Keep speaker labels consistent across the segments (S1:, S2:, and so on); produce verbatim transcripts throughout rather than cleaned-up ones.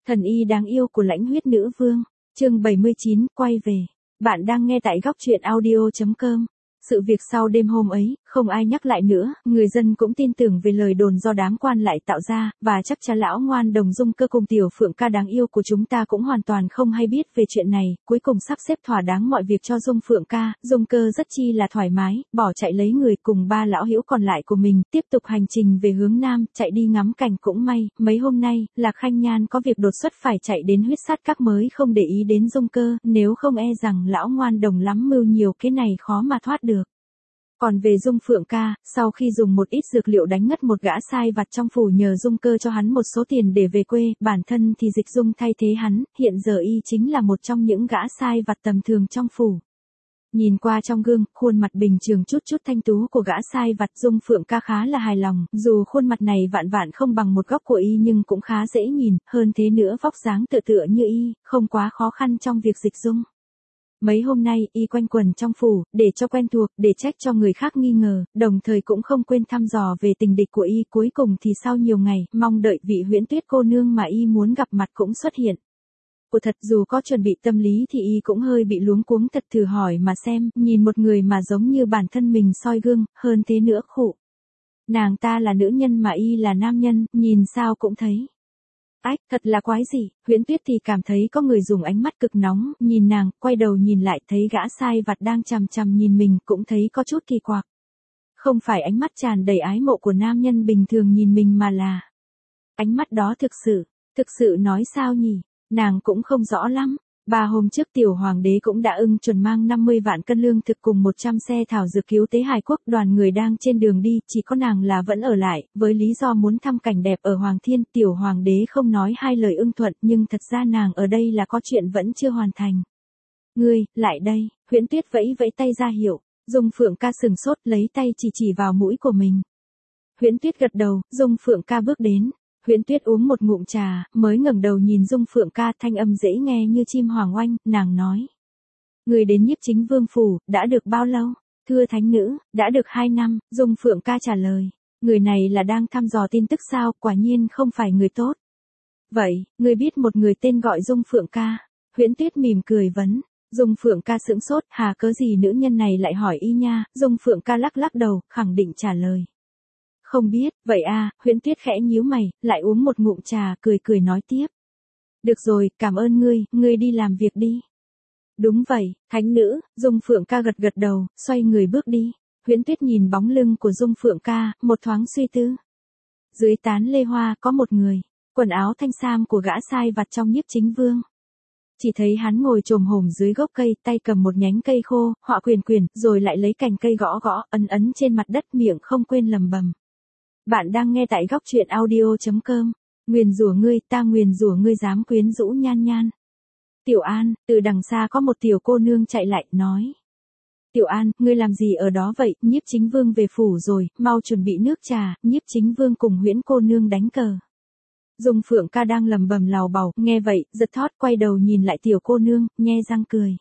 S1: Thần y đáng yêu của lãnh huyết nữ vương, chương bảy mươi chín, quay về. Bạn đang nghe tại góc truyện audio chấm com. Sự việc sau đêm hôm ấy, không ai nhắc lại nữa, người dân cũng tin tưởng về lời đồn do đám quan lại tạo ra, và chắc chắn lão ngoan đồng Dung Cơ cùng tiểu Phượng ca đáng yêu của chúng ta cũng hoàn toàn không hay biết về chuyện này, cuối cùng sắp xếp thỏa đáng mọi việc cho Dung Phượng ca, Dung Cơ rất chi là thoải mái, bỏ chạy lấy người cùng ba lão hữu còn lại của mình, tiếp tục hành trình về hướng Nam, chạy đi ngắm cảnh cũng may, mấy hôm nay, Lạc Khanh Nhan có việc đột xuất phải chạy đến huyết sát các mới không để ý đến Dung Cơ, nếu không e rằng lão ngoan đồng lắm mưu nhiều cái này khó mà thoát được. Còn về Dung Phượng ca, sau khi dùng một ít dược liệu đánh ngất một gã sai vặt trong phủ nhờ Dung Cơ cho hắn một số tiền để về quê, bản thân thì Dịch Dung thay thế hắn, hiện giờ y chính là một trong những gã sai vặt tầm thường trong phủ. Nhìn qua trong gương, khuôn mặt bình thường chút chút thanh tú của gã sai vặt Dung Phượng ca khá là hài lòng, dù khuôn mặt này vạn vạn không bằng một góc của y nhưng cũng khá dễ nhìn, hơn thế nữa vóc dáng tựa tựa như y, không quá khó khăn trong việc dịch dung. Mấy hôm nay, y quanh quần trong phủ, để cho quen thuộc, để trách cho người khác nghi ngờ, đồng thời cũng không quên thăm dò về tình địch của y, cuối cùng thì sau nhiều ngày, mong đợi vị Huyễn Tuyết cô nương mà y muốn gặp mặt cũng xuất hiện. Của thật dù có chuẩn bị tâm lý thì y cũng hơi bị luống cuống thật thử hỏi mà xem, nhìn một người mà giống như bản thân mình soi gương, hơn thế nữa khụ. Nàng ta là nữ nhân mà y là nam nhân, nhìn sao cũng thấy. Ách, thật là quái gì, Huyễn Tuyết thì cảm thấy có người dùng ánh mắt cực nóng, nhìn nàng, quay đầu nhìn lại thấy gã sai vặt đang chằm chằm nhìn mình, cũng thấy có chút kỳ quặc. Không phải ánh mắt tràn đầy ái mộ của nam nhân bình thường nhìn mình mà là ánh mắt đó thực sự, thực sự nói sao nhỉ, nàng cũng không rõ lắm. Ba hôm trước tiểu hoàng đế cũng đã ưng chuẩn mang năm mươi vạn cân lương thực cùng một trăm xe thảo dược cứu tế Hải Quốc, đoàn người đang trên đường đi, chỉ có nàng là vẫn ở lại, với lý do muốn thăm cảnh đẹp ở Hoàng Thiên, tiểu hoàng đế không nói hai lời ưng thuận, nhưng thật ra nàng ở đây là có chuyện vẫn chưa hoàn thành. Ngươi, lại đây, Huyễn Tuyết vẫy vẫy tay ra hiệu, Dung Phượng ca sừng sốt lấy tay chỉ chỉ vào mũi của mình. Huyễn Tuyết gật đầu, Dung Phượng ca bước đến. Huyễn Tuyết uống một ngụm trà, mới ngẩng đầu nhìn Dung Phượng ca, thanh âm dễ nghe như chim hoàng oanh, nàng nói. Người đến Nhiếp Chính Vương phủ, đã được bao lâu? Thưa thánh nữ, đã được hai năm, Dung Phượng ca trả lời. Người này là đang thăm dò tin tức sao, quả nhiên không phải người tốt. Vậy, người biết một người tên gọi Dung Phượng ca? Huyễn Tuyết mỉm cười vấn. Dung Phượng ca sững sốt, hà cớ gì nữ nhân này lại hỏi y nha, Dung Phượng ca lắc lắc đầu, khẳng định trả lời. Không biết, vậy à, Huyễn Tuyết khẽ nhíu mày, lại uống một ngụm trà, cười cười nói tiếp. Được rồi, cảm ơn ngươi, ngươi đi làm việc đi. Đúng vậy, thánh nữ, Dung Phượng ca gật gật đầu, xoay người bước đi. Huyễn Tuyết nhìn bóng lưng của Dung Phượng ca, một thoáng suy tư. Dưới tán lê hoa có một người, quần áo thanh sam của gã sai vặt trong Nhiếp Chính Vương. Chỉ thấy hắn ngồi chồm hổm dưới gốc cây, tay cầm một nhánh cây khô, họa quyền quyền, rồi lại lấy cành cây gõ gõ, ấn ấn trên mặt đất, miệng không quên lầm bầm. Bạn đang nghe tại góc truyện audio chấm com. Nguyền rủa ngươi, ta nguyền rủa ngươi dám quyến rũ Nhan Nhan. Tiểu An, từ đằng xa có một tiểu cô nương chạy lại, nói. Tiểu An, ngươi làm gì ở đó vậy, Nhiếp Chính Vương về phủ rồi, mau chuẩn bị nước trà, Nhiếp Chính Vương cùng Huyễn cô nương đánh cờ. Dung Phượng ca đang lầm bầm lào bầu, nghe vậy, giật thót quay đầu nhìn lại tiểu cô nương, nhe răng cười.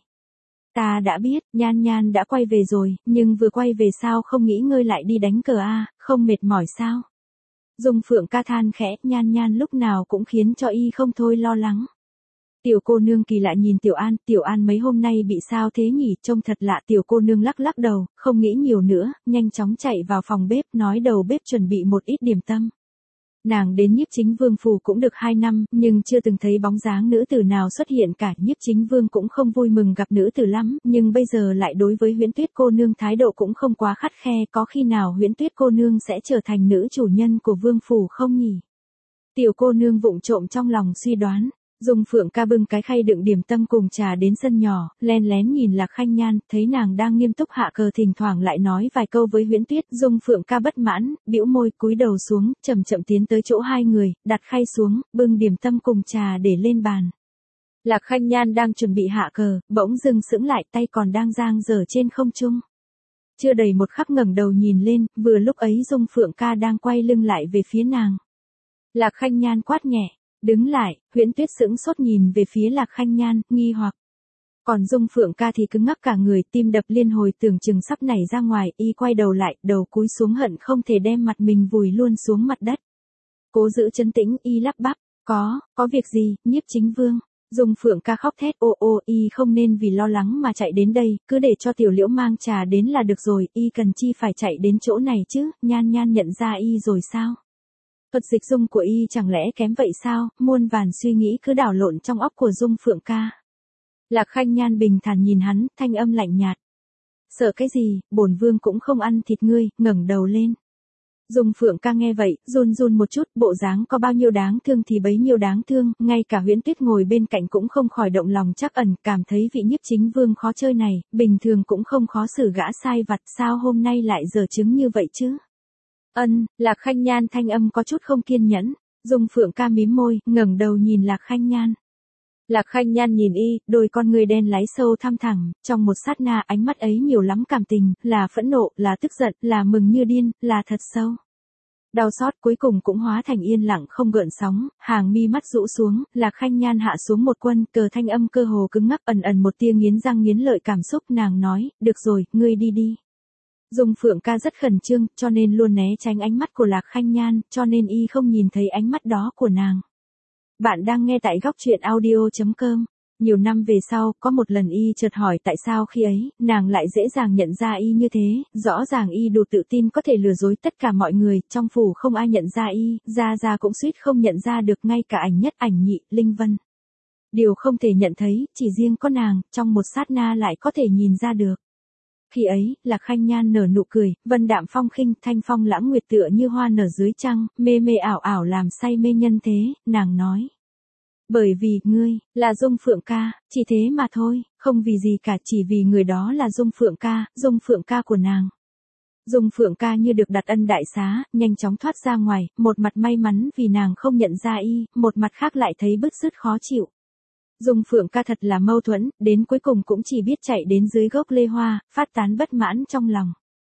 S1: Ta đã biết, Nhan Nhan đã quay về rồi, nhưng vừa quay về sao không nghĩ ngơi lại đi đánh cờ a, à, không mệt mỏi sao? Dung Phượng ca than khẽ, Nhan Nhan lúc nào cũng khiến cho y không thôi lo lắng. Tiểu cô nương kỳ lạ nhìn Tiểu An, Tiểu An mấy hôm nay bị sao thế nhỉ, trông thật lạ, tiểu cô nương lắc lắc đầu, không nghĩ nhiều nữa, nhanh chóng chạy vào phòng bếp, nói đầu bếp chuẩn bị một ít điểm tâm. Nàng đến Nhiếp Chính Vương phủ cũng được hai năm, nhưng chưa từng thấy bóng dáng nữ tử nào xuất hiện cả, Nhiếp Chính Vương cũng không vui mừng gặp nữ tử lắm, nhưng bây giờ lại đối với Huyễn Tuyết cô nương thái độ cũng không quá khắt khe, có khi nào Huyễn Tuyết cô nương sẽ trở thành nữ chủ nhân của vương phủ không nhỉ? Tiểu cô nương vụng trộm trong lòng suy đoán. Dung Phượng ca bưng cái khay đựng điểm tâm cùng trà đến sân nhỏ, len lén nhìn Lạc Khanh Nhan, thấy nàng đang nghiêm túc hạ cờ, thỉnh thoảng lại nói vài câu với Huyễn Tuyết. Dung Phượng ca bất mãn, bĩu môi, cúi đầu xuống, chậm chậm tiến tới chỗ hai người, đặt khay xuống, bưng điểm tâm cùng trà để lên bàn. Lạc Khanh Nhan đang chuẩn bị hạ cờ, bỗng dưng sững lại, tay còn đang dang dở trên không trung. Chưa đầy một khắc ngẩng đầu nhìn lên, vừa lúc ấy Dung Phượng ca đang quay lưng lại về phía nàng. Lạc Khanh Nhan quát nhẹ. Đứng lại, Huyễn Tuyết sững sốt nhìn về phía Lạc Khanh Nhan, nghi hoặc. Còn Dung Phượng ca thì cứng ngắc cả người, tim đập liên hồi tưởng chừng sắp nảy ra ngoài, y quay đầu lại, đầu cúi xuống hận không thể đem mặt mình vùi luôn xuống mặt đất. Cố giữ trấn tĩnh, y lắp bắp. Có, có việc gì, Nhiếp Chính Vương? Dung Phượng ca khóc thét, ô ô, y không nên vì lo lắng mà chạy đến đây, cứ để cho Tiểu Liễu mang trà đến là được rồi, y cần chi phải chạy đến chỗ này chứ, Nhan Nhan nhận ra y rồi sao? Thuật dịch dung của y chẳng lẽ kém vậy sao, muôn vàn suy nghĩ cứ đảo lộn trong óc của Dung Phượng ca. Lạc Khanh Nhan bình thản nhìn hắn, thanh âm lạnh nhạt. Sợ cái gì, bổn vương cũng không ăn thịt ngươi, ngẩng đầu lên. Dung Phượng ca nghe vậy, run run một chút, bộ dáng có bao nhiêu đáng thương thì bấy nhiêu đáng thương, ngay cả Huyễn Tuyết ngồi bên cạnh cũng không khỏi động lòng trắc ẩn, cảm thấy vị Nhiếp Chính Vương khó chơi này, bình thường cũng không khó xử gã sai vặt, sao hôm nay lại dở chứng như vậy chứ? Ân, Lạc Khanh Nhan thanh âm có chút không kiên nhẫn, Dung Phượng ca mím môi, ngẩng đầu nhìn Lạc Khanh Nhan. Lạc Khanh Nhan nhìn y, đôi con người đen láy sâu thăm thẳm, trong một sát na ánh mắt ấy nhiều lắm cảm tình, là phẫn nộ, là tức giận, là mừng như điên, là thật sâu. Đau xót cuối cùng cũng hóa thành yên lặng không gợn sóng, hàng mi mắt rũ xuống, Lạc Khanh Nhan hạ xuống một quân, cờ thanh âm cơ hồ cứng ngắc ẩn ẩn một tia nghiến răng nghiến lợi cảm xúc, nàng nói, được rồi, ngươi đi đi. Dung Phượng ca rất khẩn trương, cho nên luôn né tránh ánh mắt của Lạc Khanh Nhan, cho nên y không nhìn thấy ánh mắt đó của nàng. Bạn đang nghe tại góc truyện audio chấm com. Nhiều năm về sau, có một lần y chợt hỏi tại sao khi ấy, nàng lại dễ dàng nhận ra y như thế, rõ ràng y đủ tự tin có thể lừa dối tất cả mọi người, trong phủ không ai nhận ra y, Gia Gia cũng suýt không nhận ra được ngay cả ảnh nhất ảnh nhị, Linh Vân. Điều không thể nhận thấy, chỉ riêng có nàng, trong một sát na lại có thể nhìn ra được. Khi ấy, Lạc Khanh Nhan nở nụ cười, vân đạm phong khinh, thanh phong lãng nguyệt tựa như hoa nở dưới trăng, mê mê ảo ảo làm say mê nhân thế, nàng nói. Bởi vì, ngươi, là Dung Phượng ca, chỉ thế mà thôi, không vì gì cả, chỉ vì người đó là Dung Phượng ca, Dung Phượng ca của nàng. Dung Phượng ca như được đặt ân đại xá, nhanh chóng thoát ra ngoài, một mặt may mắn vì nàng không nhận ra y, một mặt khác lại thấy bứt rứt khó chịu. Dung Phượng ca thật là mâu thuẫn, đến cuối cùng cũng chỉ biết chạy đến dưới gốc lê hoa, phát tán bất mãn trong lòng.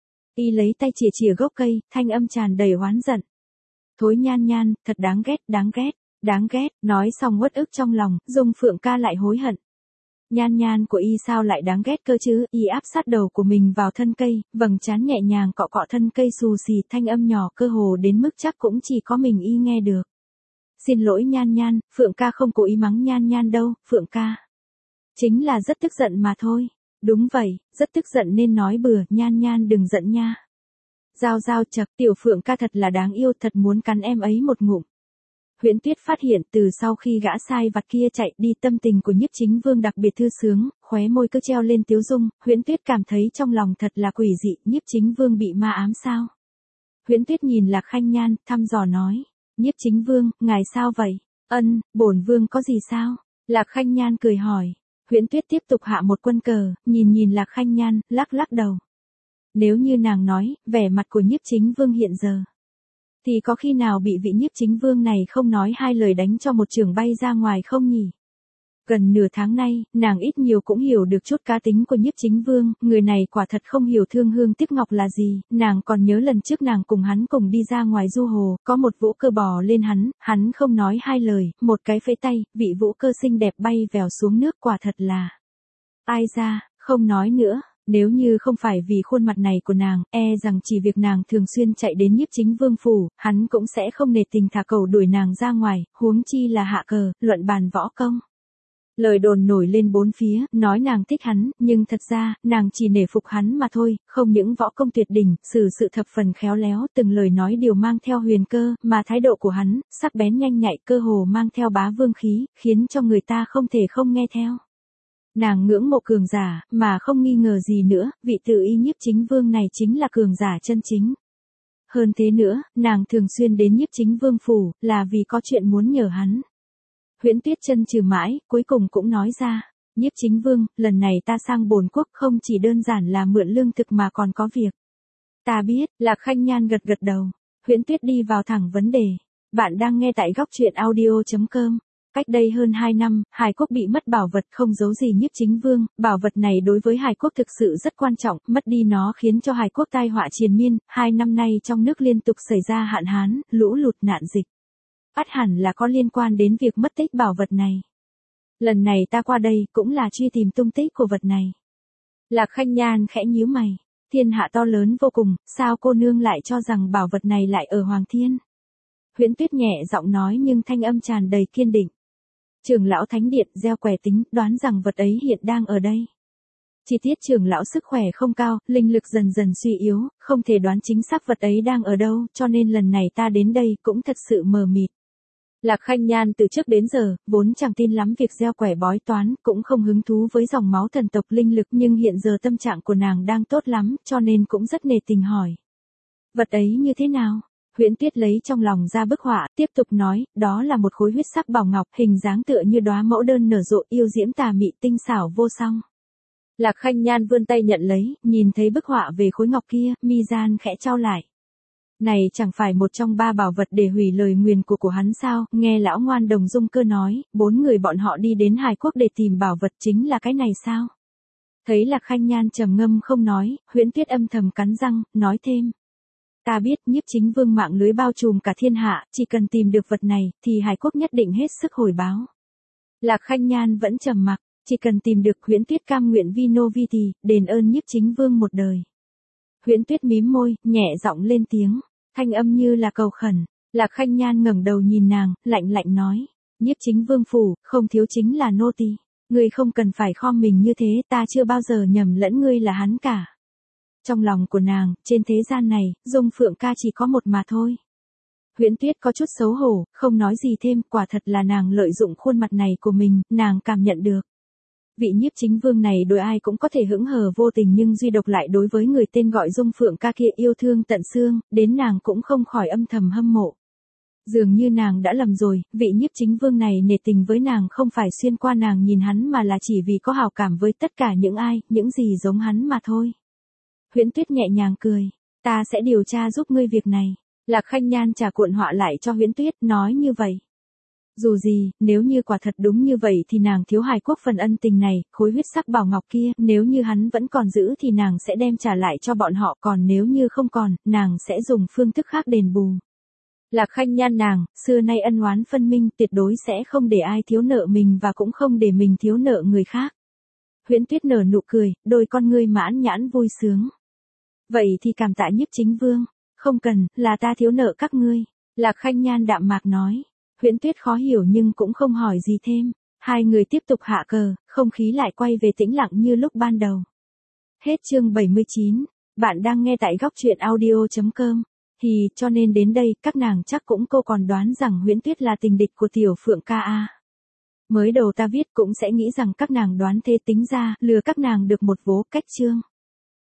S1: Y lấy tay chìa chìa gốc cây, thanh âm tràn đầy oán giận. Thối Nhan Nhan, thật đáng ghét, đáng ghét, đáng ghét, nói xong uất ức trong lòng, Dung Phượng ca lại hối hận. Nhan Nhan của y sao lại đáng ghét cơ chứ, y áp sát đầu của mình vào thân cây, vầng trán nhẹ nhàng cọ cọ thân cây xù xì, thanh âm nhỏ cơ hồ đến mức chắc cũng chỉ có mình y nghe được. Xin lỗi Nhan Nhan, Phượng ca không cố ý mắng Nhan Nhan đâu, Phượng ca. Chính là rất tức giận mà thôi. Đúng vậy, rất tức giận nên nói bừa, Nhan Nhan đừng giận nha. Giao giao chật, tiểu Phượng ca thật là đáng yêu, thật muốn cắn em ấy một ngụm. Huyễn Tuyết phát hiện từ sau khi gã sai vặt kia chạy đi, tâm tình của Nhiếp Chính Vương đặc biệt thư sướng, khóe môi cứ treo lên tiếu dung, Huyễn Tuyết cảm thấy trong lòng thật là quỷ dị, Nhiếp Chính Vương bị ma ám sao? Huyễn Tuyết nhìn Lạc Khanh Nhan, thăm dò nói. Nhiếp Chính Vương, ngài sao vậy? Ân, bổn vương có gì sao? Lạc Khanh Nhan cười hỏi. Huyễn Tuyết tiếp tục hạ một quân cờ, nhìn nhìn Lạc Khanh Nhan, lắc lắc đầu. Nếu như nàng nói, vẻ mặt của Nhiếp Chính Vương hiện giờ, thì có khi nào bị vị Nhiếp Chính Vương này không nói hai lời đánh cho một chưởng bay ra ngoài không nhỉ? Gần nửa tháng nay, nàng ít nhiều cũng hiểu được chút cá tính của Nhiếp Chính Vương, người này quả thật không hiểu thương hương tiếc ngọc là gì, nàng còn nhớ lần trước nàng cùng hắn cùng đi ra ngoài du hồ, có một vũ cơ bò lên hắn, hắn không nói hai lời, một cái phẩy tay, vị vũ cơ xinh đẹp bay vèo xuống nước, quả thật là. Ai ra, không nói nữa. Nếu như không phải vì khuôn mặt này của nàng, e rằng chỉ việc nàng thường xuyên chạy đến Nhiếp Chính Vương phủ, hắn cũng sẽ không nề tình thả cầu đuổi nàng ra ngoài, huống chi là hạ cờ, luận bàn võ công. Lời đồn nổi lên bốn phía, nói nàng thích hắn, nhưng thật ra, nàng chỉ nể phục hắn mà thôi, không những võ công tuyệt đỉnh, xử sự thập phần khéo léo, từng lời nói đều mang theo huyền cơ, mà thái độ của hắn, sắc bén nhanh nhạy cơ hồ mang theo bá vương khí, khiến cho người ta không thể không nghe theo. Nàng ngưỡng mộ cường giả, mà không nghi ngờ gì nữa, vị tự y Nhiếp Chính Vương này chính là cường giả chân chính. Hơn thế nữa, nàng thường xuyên đến Nhiếp Chính Vương phủ, là vì có chuyện muốn nhờ hắn. Huyễn Tuyết chân trừ mãi, cuối cùng cũng nói ra, Nhiếp Chính Vương, lần này ta sang bổn quốc không chỉ đơn giản là mượn lương thực mà còn có việc. Ta biết, Lạc Khanh Nhan gật gật đầu. Huyễn Tuyết đi vào thẳng vấn đề. Bạn đang nghe tại góc truyện audio chấm com. Cách đây hơn hai năm, Hải Quốc bị mất bảo vật không giấu gì Nhiếp Chính Vương, bảo vật này đối với Hải Quốc thực sự rất quan trọng, mất đi nó khiến cho Hải Quốc tai họa triền miên, hai năm nay trong nước liên tục xảy ra hạn hán, lũ lụt nạn dịch. Ắt hẳn là có liên quan đến việc mất tích bảo vật này. Lần này ta qua đây cũng là truy tìm tung tích của vật này. Lạc Khanh Nhan khẽ nhíu mày, thiên hạ to lớn vô cùng, sao cô nương lại cho rằng bảo vật này lại ở Hoàng Thiên? Huyễn Tuyết nhẹ giọng nói nhưng thanh âm tràn đầy kiên định. Trưởng lão thánh điện gieo quẻ tính, đoán rằng vật ấy hiện đang ở đây. Chi tiết trưởng lão sức khỏe không cao, linh lực dần dần suy yếu, không thể đoán chính xác vật ấy đang ở đâu, cho nên lần này ta đến đây cũng thật sự mờ mịt. Lạc Khanh Nhan từ trước đến giờ, vốn chẳng tin lắm việc gieo quẻ bói toán, cũng không hứng thú với dòng máu thần tộc linh lực, nhưng hiện giờ tâm trạng của nàng đang tốt lắm, cho nên cũng rất nể tình hỏi. Vật ấy như thế nào? Huyễn Tuyết lấy trong lòng ra bức họa, tiếp tục nói, đó là một khối huyết sắc bảo ngọc, hình dáng tựa như đóa mẫu đơn nở rộ, yêu diễm tà mị, tinh xảo vô song. Lạc Khanh Nhan vươn tay nhận lấy, nhìn thấy bức họa về khối ngọc kia, mi gian khẽ trao lại. Này chẳng phải một trong ba bảo vật để hủy lời nguyền của của hắn sao? Nghe lão ngoan đồng Dung Cơ nói, bốn người bọn họ đi đến Hải Quốc để tìm bảo vật chính là cái này sao? Thấy Lạc Khanh Nhan trầm ngâm không nói, Huyễn Tuyết âm thầm cắn răng, nói thêm. Ta biết Nhiếp Chính Vương mạng lưới bao trùm cả thiên hạ, chỉ cần tìm được vật này, thì Hải Quốc nhất định hết sức hồi báo. Lạc Khanh Nhan vẫn trầm mặc, chỉ cần tìm được Huyễn Tuyết cam nguyện Vino Viti, đền ơn Nhiếp Chính Vương một đời. Huyễn Tuyết mím môi, nhẹ giọng lên tiếng, thanh âm như là cầu khẩn. Lạc Khanh Nhan ngẩng đầu nhìn nàng, lạnh lạnh nói, Nhiếp Chính Vương phủ, không thiếu chính là nô tỳ. Ngươi không cần phải khom mình như thế, ta chưa bao giờ nhầm lẫn ngươi là hắn cả. Trong lòng của nàng, trên thế gian này, Dung Phượng ca chỉ có một mà thôi. Huyễn Tuyết có chút xấu hổ, không nói gì thêm, quả thật là nàng lợi dụng khuôn mặt này của mình, nàng cảm nhận được. Vị Nhiếp Chính Vương này đối ai cũng có thể hững hờ vô tình nhưng duy độc lại đối với người tên gọi Dung Phượng ca kia yêu thương tận xương, đến nàng cũng không khỏi âm thầm hâm mộ. Dường như nàng đã lầm rồi, vị Nhiếp Chính Vương này nể tình với nàng không phải xuyên qua nàng nhìn hắn mà là chỉ vì có hảo cảm với tất cả những ai, những gì giống hắn mà thôi. Huyễn Tuyết nhẹ nhàng cười, ta sẽ điều tra giúp ngươi việc này. Lạc Khanh Nhan trả cuộn họa lại cho Huyễn Tuyết, nói như vậy. Dù gì, nếu như quả thật đúng như vậy thì nàng thiếu Hải Quốc phần ân tình này, khối huyết sắc bảo ngọc kia, nếu như hắn vẫn còn giữ thì nàng sẽ đem trả lại cho bọn họ, còn nếu như không còn, nàng sẽ dùng phương thức khác đền bù. Lạc Khanh Nhan nàng, xưa nay ân oán phân minh, tuyệt đối sẽ không để ai thiếu nợ mình và cũng không để mình thiếu nợ người khác. Huyễn Tuyết nở nụ cười, đôi con ngươi mãn nhãn vui sướng. Vậy thì cảm tạ Nhiếp Chính Vương, không cần, là ta thiếu nợ các ngươi. Lạc Khanh Nhan đạm mạc nói. Huyễn Tuyết khó hiểu nhưng cũng không hỏi gì thêm. Hai người tiếp tục hạ cờ, không khí lại quay về tĩnh lặng như lúc ban đầu. Hết chương bảy mươi chín, bạn đang nghe tại góc truyện audio chấm com. Thì, cho nên đến đây, các nàng chắc cũng cô còn đoán rằng Huyễn Tuyết là tình địch của Tiểu Phượng ca a. Mới đầu ta viết cũng sẽ nghĩ rằng các nàng đoán thế, tính ra, lừa các nàng được một vố cách chương.